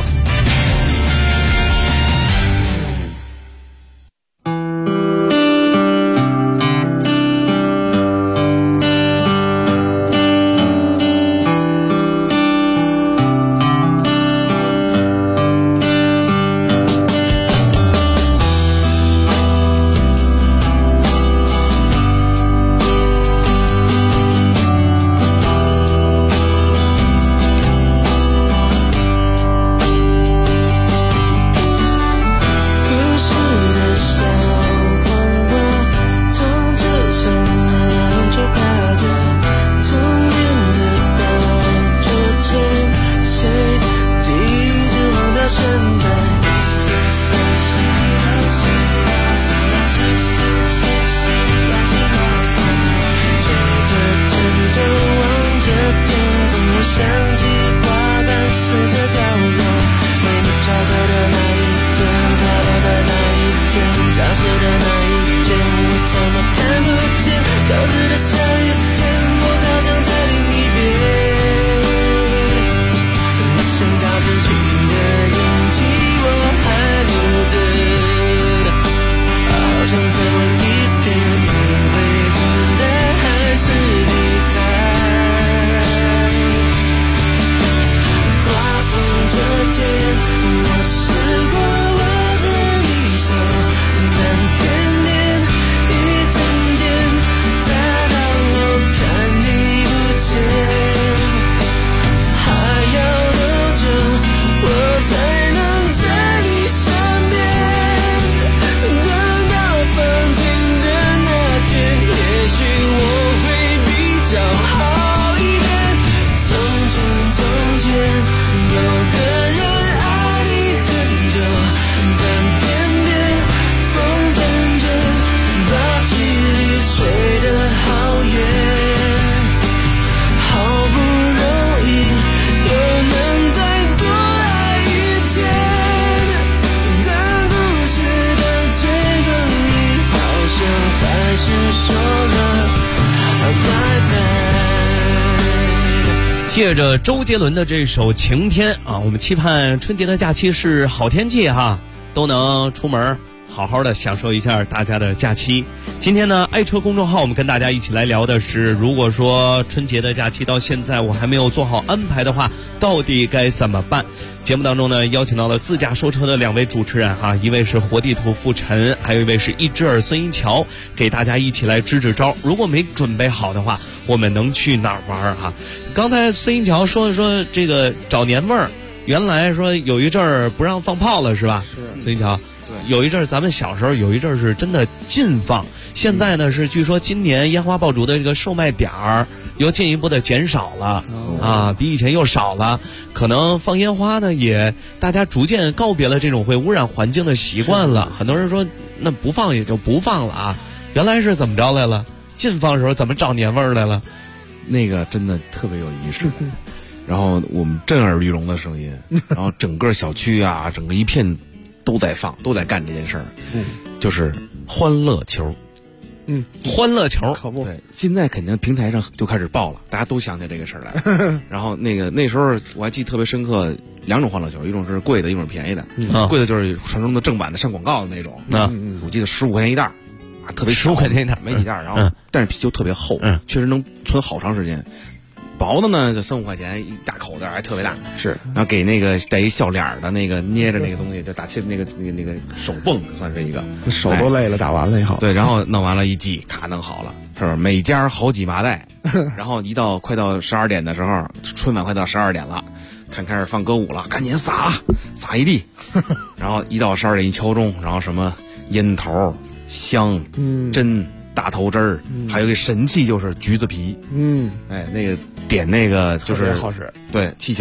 借着周杰伦的这首《晴天》啊，我们期盼春节的假期是好天气哈，都能出门好好的享受一下大家的假期。今天呢，爱车公众号我们跟大家一起来聊的是，如果说春节的假期到现在我还没有做好安排的话，到底该怎么办？节目当中呢，邀请到了自驾说车的两位主持人哈，一位是活地图傅晨，还有一位是一只耳孙一桥，给大家一起来支支招。如果没准备好的话，我们能去哪儿玩哈？刚才孙一桥说这个找年味儿，原来说有一阵儿不让放炮了是吧？是孙一桥。有一阵儿咱们小时候有一阵儿是真的禁放，现在呢是据说今年烟花爆竹的这个售卖点儿又进一步的减少了啊，比以前又少了。可能放烟花呢也大家逐渐告别了这种会污染环境的习惯了。很多人说那不放也就不放了啊，原来是怎么着来了？禁放的时候怎么找年味儿来了？ 那个真的特别有仪式感。然后我们震耳欲聋的声音，然后整个小区啊，整个一片都在放，都在干这件事儿，就是欢乐球， 欢乐球， 可不， 对，现在肯定平台上就开始报了，大家都想起这个事儿来。然后那时候我还记得特别深刻，两种欢乐球，一种是贵的，一种是便宜的。贵的就是传说中的正版的上广告的那种，我记得15块钱一袋，啊，特别 15块钱一袋， 没几袋，然后但是皮就特别厚，确实能存好长时间。薄的呢就3-5块钱一大口袋，还特别大， 是。 然后给那个带一笑脸的那个捏着那个东西，就打气那个手泵，算是一个， 手都累了，打完了以后， 对，然后弄完了一系，咔弄好了，是不是？每家好几麻袋，然后快到12点的时候，春晚快到12点了，开始放歌舞了，赶紧撒一地，然后一到12点一敲钟，然后什么烟头、香、针。大头针儿，还有一个神器就是橘子皮，那个点那个就是好使， 对，气球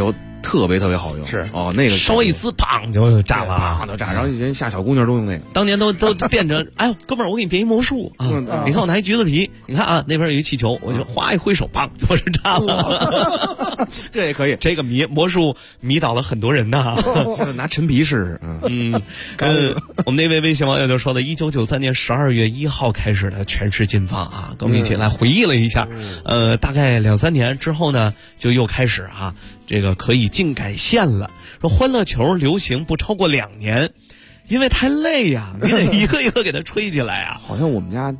特别特别好用。 是那个稍微一滋，砰就炸了， 砰就炸，然后人吓小姑娘都用那个。 当年都变成，哎呦，哥们儿，我给你变一魔术啊！你看我拿一橘子皮，你看啊，那边有一气球，我就哗一挥手，砰，我是炸了。 这也可以， 这个魔术迷倒了很多人呐。 下次拿陈皮试试。 我们那位微信网友就说了，1993年12月1号开始的全市禁放啊，跟我们一起来回忆了一下。大概2-3年之后呢，就又开始啊，这个可以禁改线了。说欢乐球流行不超过2年，因为太累呀，你得一个一个给它吹起来啊。 好像我们家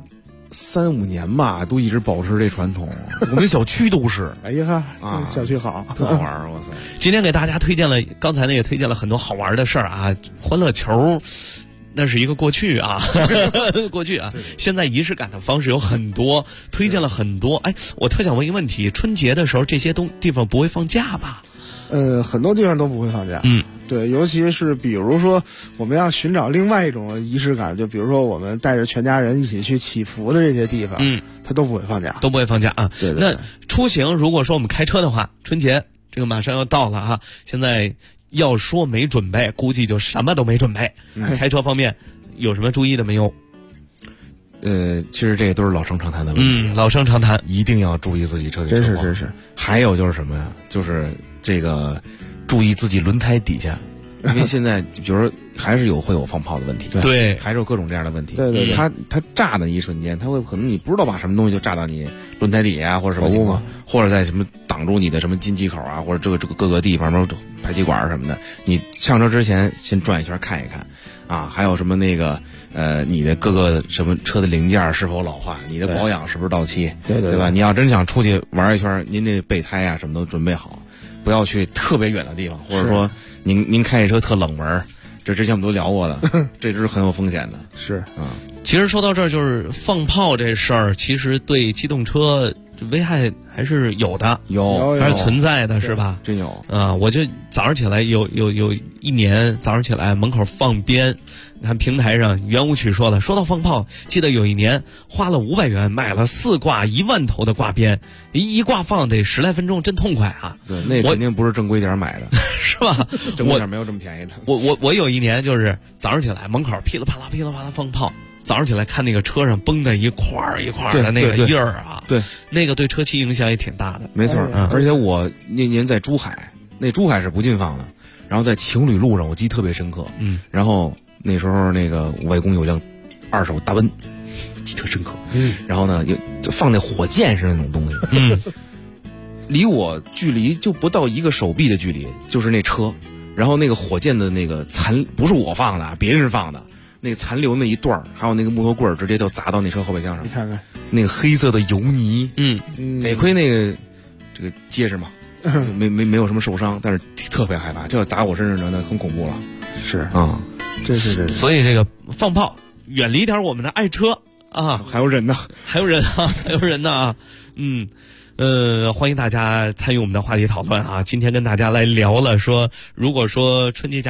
3-5年吧，都一直保持这传统。我们小区都是。 哎呀，小区好， 特好玩，哇塞！ 今天给大家推荐了，刚才呢也推荐了很多好玩的事儿啊。欢乐球那是一个过去啊，过去啊。现在仪式感的方式有很多，推荐了很多。哎，我特想问一个问题：春节的时候这些地方不会放假吧？ 很多地方都不会放假。对，尤其是比如说我们要寻找另外一种仪式感，就比如说我们带着全家人一起去祈福的这些地方，它都不会放假， 都不会放假啊。 对。 那出行，如果说我们开车的话，春节这个马上要到了啊，现在要说没准备，估计就什么都没准备。开车方面有什么注意的没有？ 其实这都是老生常谈的问题。 老生常谈， 一定要注意自己车体车况。 真是。 还有就是什么呀？就是这个注意自己轮胎底下，因为现在比如说还是会有放炮的问题， 对， 还是有各种这样的问题。 对。 它炸的一瞬间，它会可能你不知道把什么东西就炸到你轮胎底下或者什么情况，或者在什么挡住你的什么进气口啊，或者这个各个地方，什么排气管什么的。你上车之前先转一圈看一看啊，还有什么那个。你的各个什么车的零件是否老化，你的保养是不是到期，对吧？你要真想出去玩一圈，您这备胎啊什么都准备好，不要去特别远的地方，或者说您开这车特冷门，这之前我们都聊过的，这是很有风险的。 是其实说到这儿，就是放炮这事儿，其实对机动车危害还是有的，还是存在的，是吧？ 真有我就早上起来有一年早上起来门口放鞭，你看平台上圆舞曲说到放炮，记得有一年花了500元买了4挂1万头的挂鞭，一挂放得10来分钟，真痛快啊！ 对，那肯定不是正规点买的， 是吧？ 正规点没有这么便宜的。 我有一年就是早上起来门口噼里啪啦放炮。早上起来看那个车上崩的一块儿一块儿的那个印儿啊， 对， 那个对车漆影响也挺大的。 没错，而且我那年在珠海，那珠海是不禁放的，然后在情侣路上我记得特别深刻。然后那时候那个外公有辆2手大奔，记得特深刻。然后呢，就放那火箭是那种东西，离我距离就不到1个手臂的距离，就是那车，然后那个火箭的那个不是我放的，别人放的。那个残留那一段还有那个木头棍儿，直接就砸到那车后备箱上。 你看看那个黑色的油泥，得亏那个这个结实嘛，没有什么受伤，但是特别害怕，这要砸我身上那很恐怖了。 是真是。 所以这个放炮远离点我们的爱车啊， 还有人呢， 还有人呢。欢迎大家参与我们的话题讨论啊！今天跟大家来聊了说，如果说春节假